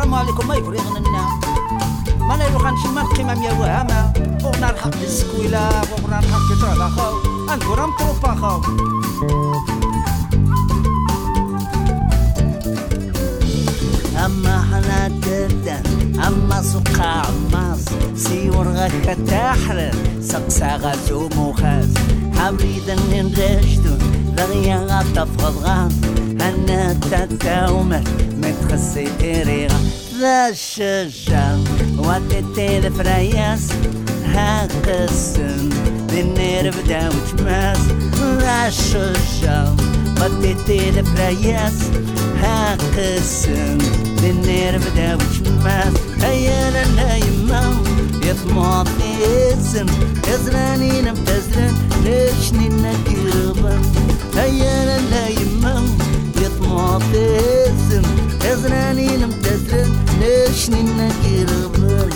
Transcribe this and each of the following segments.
السلام عليكم ما يفرغنا لنا ما لا يروح نشمال قمم يا وهامة وغنا الحق السكويلة وغنا الحق كتالا خاو انكورا مطروبا خاو أما حنا تردن أما سقع عماس سيور غاك تحرر سقسا غازو مخاز حبريدا نرشدو دغيا غاطف غضغان أنا تتاومت متخسي إريغا ذا الشجاع واتتي الفرياس هاك السن بالنير بدا وجماس ذا الشجاع واتتي الفرياس هاك السن بالنير بدا وجماس هيا لنا يما يطمع في السن يزراني نبتزرن ليشني نكربن هيا لنا يما يطمع في السن يزراني نبتزرن ليشني نكربن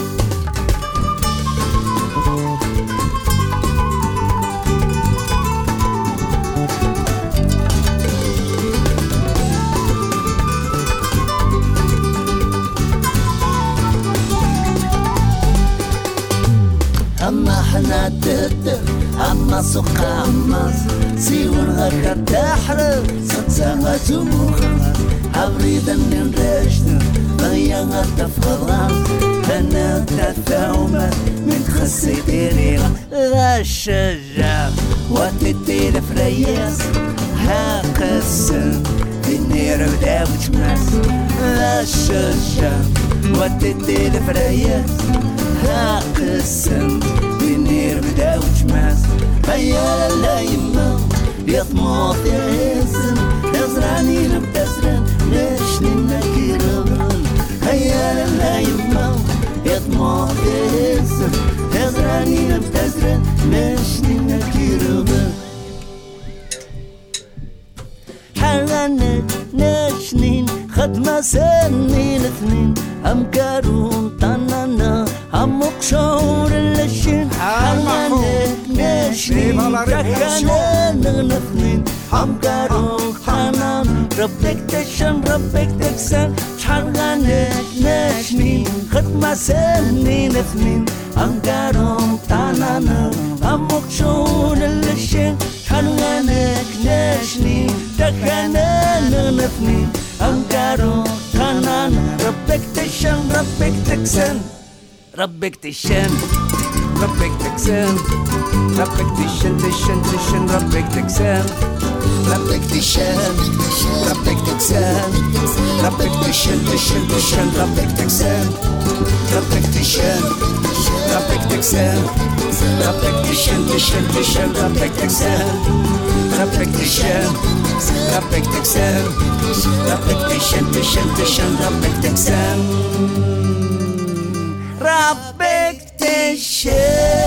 أما حنا تدر أما سقا عماس سيور غاكا تحرر سقسا غازو مخاس حبريدا من رشد بغيا غاتا فغضان أنا تتاومت من تخسي ديريغا ذا الشجاع واتتي الفرياس هاك السن بالنير بدا وجماس ذا الشجاع واتتي الفرياس هاك السن بالنير بدا وجماس هيا لا يما يطمع في السن يزرعني نبتزرن ليش نكربن هيا لا يما يطمع في السن يزرعني نبتزرن ليش نكربن حرنت نشنين خدمة سنين اثنين هم كارون طننا هم مقشور اللشين حرنت نشنين كاكانا نغنثنين هم كارون حنان ربك تشن ربك تكسن حرنت نشنين خدمة سنين اثنين هم كارون طننا هم مقشور اللشين حرنت نشنين كاكانا نغنثنين هم كارون حنان ربك تشن ربك تكسن ربك تشن ربك تكسن ربك تشن تشن تشن ربك تكسن ربك تشن ربك تكسن ربك تشن تشن تشن ربك تكسن ربك تشن ربك تكسن ربك تشن تشن تشن ربك تكسن ربك تشن ربك تكسن ربك تشن تشن تشن ربك تكسن ربك تشن